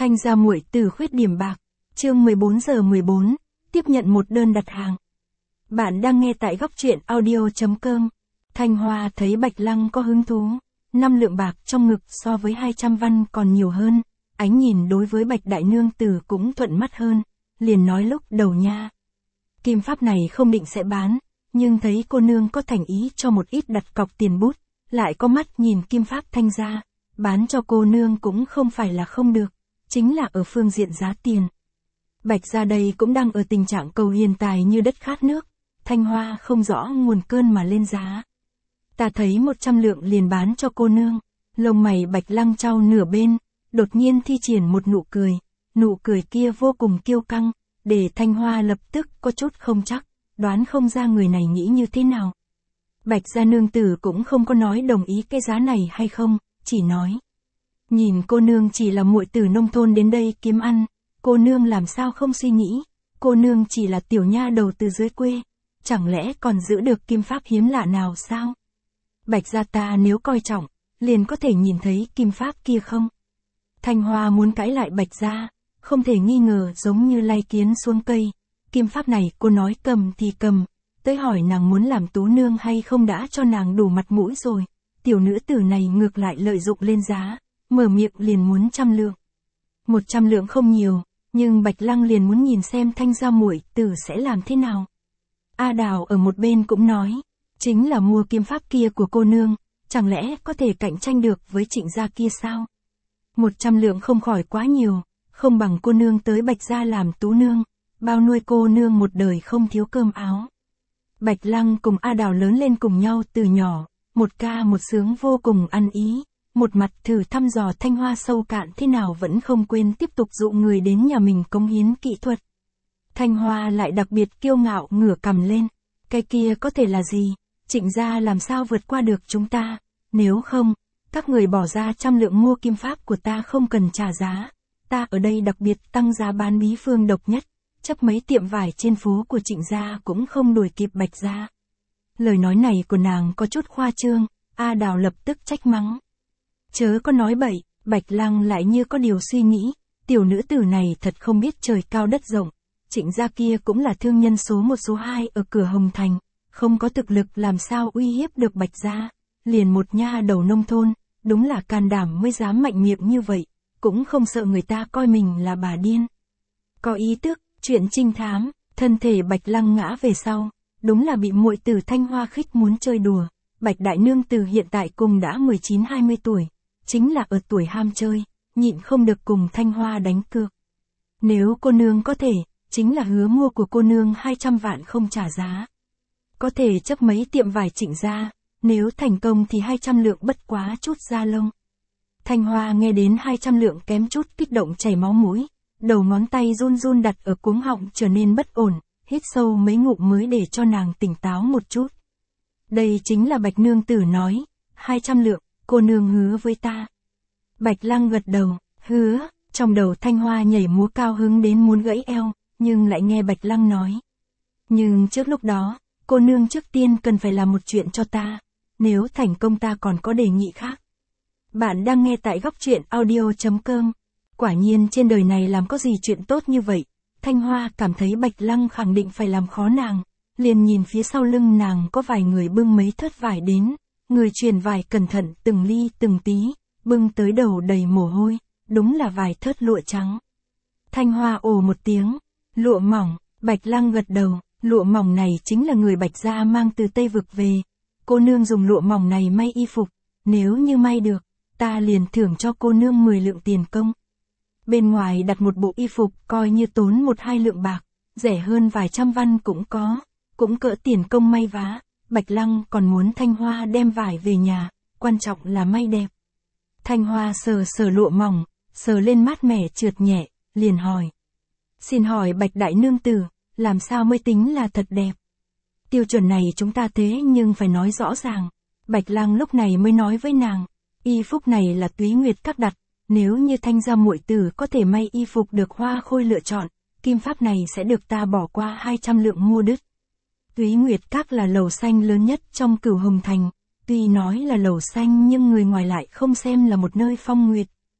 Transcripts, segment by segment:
Thanh gia muội tử khuyết điểm bạc, chương 14/14, tiếp nhận một đơn đặt hàng. Bạn đang nghe tại góc truyện audio.com. Thanh Hoa thấy Bạch Lăng có hứng thú, 5 lượng bạc trong ngực so với 200 văn còn nhiều hơn, ánh nhìn đối với Bạch đại nương tử cũng thuận mắt hơn, liền nói lúc đầu nha. Kim pháp này không định sẽ bán, nhưng thấy cô nương có thành ý cho một ít đặt cọc tiền bút, lại có mắt nhìn kim pháp Thanh gia, bán cho cô nương cũng không phải là không được, chính là ở phương diện giá tiền. Bạch gia đây cũng đang ở tình trạng cầu hiền tài như đất khát nước, Thanh Hoa không rõ nguồn cơn mà lên giá. Ta thấy 100 lượng liền bán cho cô nương, lông mày Bạch Lăng trao nửa bên, đột nhiên thi triển một nụ cười kia vô cùng kiêu căng, để Thanh Hoa lập tức có chút không chắc, đoán không ra người này nghĩ như thế nào. Bạch gia nương tử cũng không có nói đồng ý cái giá này hay không, chỉ nói. Nhìn cô nương chỉ là muội tử nông thôn đến đây kiếm ăn, cô nương làm sao không suy nghĩ, cô nương chỉ là tiểu nha đầu từ dưới quê, chẳng lẽ còn giữ được kim pháp hiếm lạ nào sao? Bạch gia ta nếu coi trọng, liền có thể nhìn thấy kim pháp kia không? Thanh Hoa muốn cãi lại Bạch gia, không thể nghi ngờ giống như lay kiến xuống cây, kim pháp này cô nói cầm thì cầm, tới hỏi nàng muốn làm tú nương hay không đã cho nàng đủ mặt mũi rồi, tiểu nữ tử này ngược lại lợi dụng lên giá, mở miệng liền muốn 100 lượng. 100 lượng không nhiều, nhưng Bạch Lăng liền muốn nhìn xem Thanh gia muội tử sẽ làm thế nào. A Đào ở một bên cũng nói, chính là mua kim pháp kia của cô nương, chẳng lẽ có thể cạnh tranh được với Trịnh gia kia sao? 100 lượng không khỏi quá nhiều, không bằng cô nương tới Bạch gia làm tú nương, bao nuôi cô nương một đời không thiếu cơm áo. Bạch Lăng cùng A Đào lớn lên cùng nhau từ nhỏ, một ca một sướng vô cùng ăn ý, một mặt thử thăm dò Thanh Hoa sâu cạn thế nào vẫn không quên tiếp tục dụ người đến nhà mình cống hiến kỹ thuật. Thanh Hoa lại đặc biệt kiêu ngạo ngửa cằm lên, cái kia có thể là gì, Trịnh gia làm sao vượt qua được chúng ta, nếu không, các người bỏ ra 100 lượng mua kim pháp của ta không cần trả giá, ta ở đây đặc biệt tăng giá bán bí phương độc nhất, chấp mấy tiệm vải trên phố của Trịnh gia cũng không đuổi kịp Bạch gia. Lời nói này của nàng có chút khoa trương, A Đào lập tức trách mắng. Chớ có nói bậy, Bạch Lăng lại như có điều suy nghĩ, tiểu nữ tử này thật không biết trời cao đất rộng, Trịnh gia kia cũng là thương nhân số 1 số 2 ở cửa Hồng Thành, không có thực lực làm sao uy hiếp được Bạch gia, liền một nha đầu nông thôn, đúng là can đảm mới dám mạnh miệng như vậy, cũng không sợ người ta coi mình là bà điên. Có ý tức, chuyện trinh thám, thân thể Bạch Lăng ngã về sau, đúng là bị muội tử Thanh Hoa khích muốn chơi đùa, Bạch đại nương tử hiện tại cùng đã 19-20 tuổi, chính là ở tuổi ham chơi, nhịn không được cùng Thanh Hoa đánh cược. Nếu cô nương có thể, chính là hứa mua của cô nương 200 vạn không trả giá. Có thể chấp mấy tiệm vải Trịnh gia, nếu thành công thì 200 lượng bất quá chút da lông. Thanh Hoa nghe đến 200 lượng kém chút kích động chảy máu mũi, đầu ngón tay run run đặt ở cuống họng trở nên bất ổn, hít sâu mấy ngụm mới để cho nàng tỉnh táo một chút. Đây chính là Bạch nương tử nói, 200 lượng, cô nương hứa với ta. Bạch Lăng gật đầu, hứa, trong đầu Thanh Hoa nhảy múa cao hứng đến muốn gãy eo, nhưng lại nghe Bạch Lăng nói. Nhưng trước lúc đó, cô nương trước tiên cần phải làm một chuyện cho ta, nếu thành công ta còn có đề nghị khác. Bạn đang nghe tại góc truyện audio.com. Quả nhiên trên đời này làm có gì chuyện tốt như vậy, Thanh Hoa cảm thấy Bạch Lăng khẳng định phải làm khó nàng, liền nhìn phía sau lưng nàng có vài người bưng mấy thớt vải đến, người truyền vải cẩn thận từng ly từng tí, bưng tới đầu đầy mồ hôi, đúng là vài thớt lụa trắng. Thanh Hoa ồ một tiếng, lụa mỏng, Bạch Lăng gật đầu, lụa mỏng này chính là người Bạch gia mang từ Tây Vực về, cô nương dùng lụa mỏng này may y phục, nếu như may được, ta liền thưởng cho cô nương 10 lượng tiền công. Bên ngoài đặt một bộ y phục coi như tốn 1-2 lượng bạc, rẻ hơn vài trăm văn cũng có, cũng cỡ tiền công may vá, Bạch Lăng còn muốn Thanh Hoa đem vải về nhà, quan trọng là may đẹp. Thanh Hoa sờ lụa mỏng, sờ lên mát mẻ trượt nhẹ, liền hỏi. Xin hỏi Bạch đại nương tử, làm sao mới tính là thật đẹp? Tiêu chuẩn này chúng ta thế nhưng phải nói rõ ràng. Bạch Lăng lúc này mới nói với nàng, y phục này là Túy Nguyệt các đặt, nếu như Thanh gia muội tử có thể may y phục được Hoa Khôi lựa chọn, kim pháp này sẽ được ta bỏ qua 200 lượng mua đứt. Túy Nguyệt các là lầu xanh lớn nhất trong Cửu Hồng Thành, tuy nói là lầu xanh nhưng người ngoài lại không xem là một nơi phong nguyệt,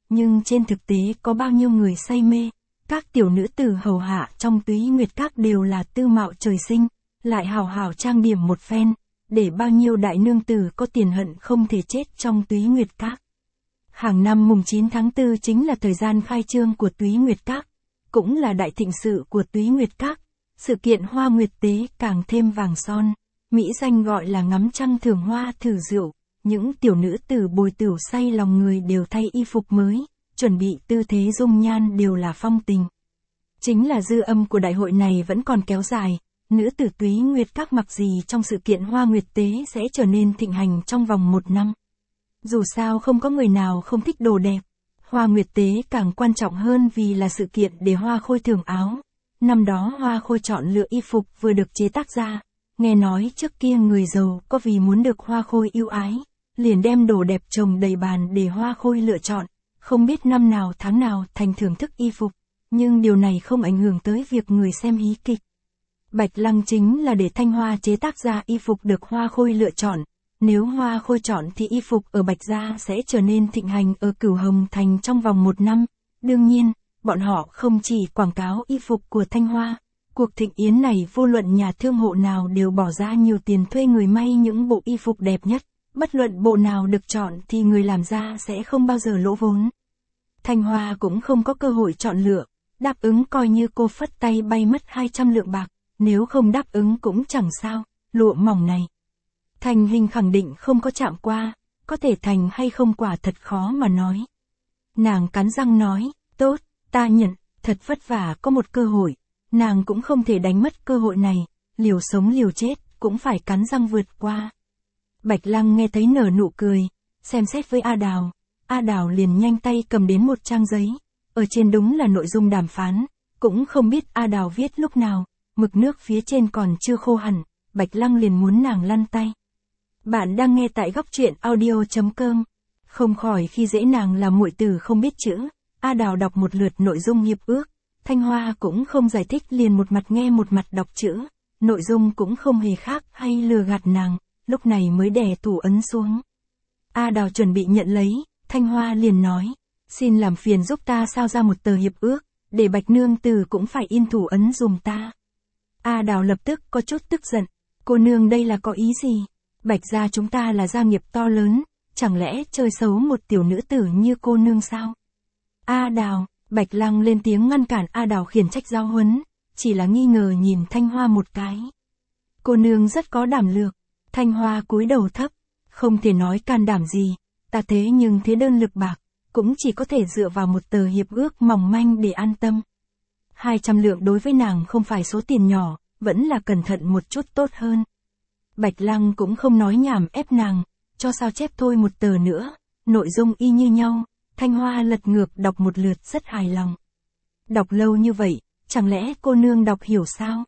nhưng trên thực tế có bao nhiêu người say mê. Các tiểu nữ tử hầu hạ trong Túy Nguyệt Các đều là tư mạo trời sinh, lại hào hào trang điểm một phen, để bao nhiêu đại nương tử có tiền hận không thể chết trong Túy Nguyệt Các. Hàng năm mùng 9 tháng 4 chính là thời gian khai trương của Túy Nguyệt Các, cũng là đại thịnh sự của Túy Nguyệt Các. Sự kiện Hoa Nguyệt Tế càng thêm vàng son, mỹ danh gọi là ngắm trăng thưởng hoa thử rượu, những tiểu nữ tử bồi tửu say lòng người đều thay y phục mới, chuẩn bị tư thế dung nhan đều là phong tình. Chính là dư âm của đại hội này vẫn còn kéo dài, nữ tử Túy Nguyệt Các mặc gì trong sự kiện Hoa Nguyệt Tế sẽ trở nên thịnh hành trong vòng 1 năm. Dù sao không có người nào không thích đồ đẹp, Hoa Nguyệt Tế càng quan trọng hơn vì là sự kiện để Hoa Khôi thưởng áo. Năm đó Hoa Khôi chọn lựa y phục vừa được chế tác ra, nghe nói trước kia người giàu có vì muốn được Hoa Khôi yêu ái, liền đem đồ đẹp chồng đầy bàn để Hoa Khôi lựa chọn, không biết năm nào tháng nào thành thưởng thức y phục, nhưng điều này không ảnh hưởng tới việc người xem hí kịch. Bạch Lăng chính là để Thanh Hoa chế tác ra y phục được Hoa Khôi lựa chọn, nếu Hoa Khôi chọn thì y phục ở Bạch Gia sẽ trở nên thịnh hành ở Cửu Hồng Thành trong vòng 1 năm, đương nhiên, bọn họ không chỉ quảng cáo y phục của Thanh Hoa, cuộc thịnh yến này vô luận nhà thương hộ nào đều bỏ ra nhiều tiền thuê người may những bộ y phục đẹp nhất, bất luận bộ nào được chọn thì người làm ra sẽ không bao giờ lỗ vốn. Thanh Hoa cũng không có cơ hội chọn lựa, đáp ứng coi như cô phất tay bay mất 200 lượng bạc, nếu không đáp ứng cũng chẳng sao, lụa mỏng này. Thành Hình khẳng định không có chạm qua, có thể thành hay không quả thật khó mà nói. Nàng cắn răng nói, tốt, ta nhận, thật vất vả có một cơ hội, nàng cũng không thể đánh mất cơ hội này, liều sống liều chết, cũng phải cắn răng vượt qua. Bạch Lăng nghe thấy nở nụ cười, xem xét với A Đào liền nhanh tay cầm đến một trang giấy, ở trên đúng là nội dung đàm phán, cũng không biết A Đào viết lúc nào, mực nước phía trên còn chưa khô hẳn, Bạch Lăng liền muốn nàng lăn tay. Bạn đang nghe tại góc truyện audio.com, không khỏi khi dễ nàng là muội tử không biết chữ. A Đào đọc một lượt nội dung hiệp ước, Thanh Hoa cũng không giải thích liền một mặt nghe một mặt đọc chữ, nội dung cũng không hề khác hay lừa gạt nàng, lúc này mới đè thủ ấn xuống. A Đào chuẩn bị nhận lấy, Thanh Hoa liền nói, xin làm phiền giúp ta sao ra một tờ hiệp ước, để Bạch nương tử cũng phải in thủ ấn dùm ta. A Đào lập tức có chút tức giận, cô nương đây là có ý gì? Bạch gia chúng ta là gia nghiệp to lớn, chẳng lẽ chơi xấu một tiểu nữ tử như cô nương sao? A Đào, Bạch Lăng lên tiếng ngăn cản A Đào khiển trách giao huấn, chỉ là nghi ngờ nhìn Thanh Hoa một cái. Cô nương rất có đảm lược, Thanh Hoa cúi đầu thấp, không thể nói can đảm gì, ta thế nhưng thế đơn lực bạc, cũng chỉ có thể dựa vào một tờ hiệp ước mỏng manh để an tâm. 200 lượng đối với nàng không phải số tiền nhỏ, vẫn là cẩn thận một chút tốt hơn. Bạch Lăng cũng không nói nhảm ép nàng, cho sao chép thôi một tờ nữa, nội dung y như nhau, Thanh Hoa lật ngược đọc một lượt rất hài lòng. Đọc lâu như vậy, chẳng lẽ cô nương đọc hiểu sao?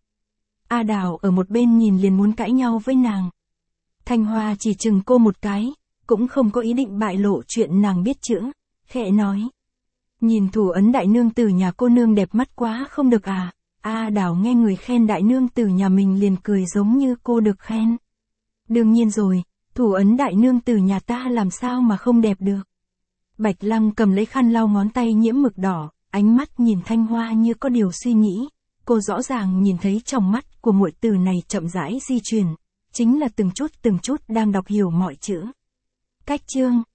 A Đào ở một bên nhìn liền muốn cãi nhau với nàng. Thanh Hoa chỉ chừng cô một cái, cũng không có ý định bại lộ chuyện nàng biết chữ, khẽ nói. Nhìn thủ ấn đại nương tử nhà cô nương đẹp mắt quá không được à? A Đào nghe người khen đại nương tử nhà mình liền cười giống như cô được khen. Đương nhiên rồi, thủ ấn đại nương tử nhà ta làm sao mà không đẹp được. Bạch Lăng cầm lấy khăn lau ngón tay nhiễm mực đỏ, ánh mắt nhìn Thanh Hoa như có điều suy nghĩ. Cô rõ ràng nhìn thấy trong mắt của muội tử này chậm rãi di chuyển, chính là từng chút đang đọc hiểu mọi chữ. Cách chương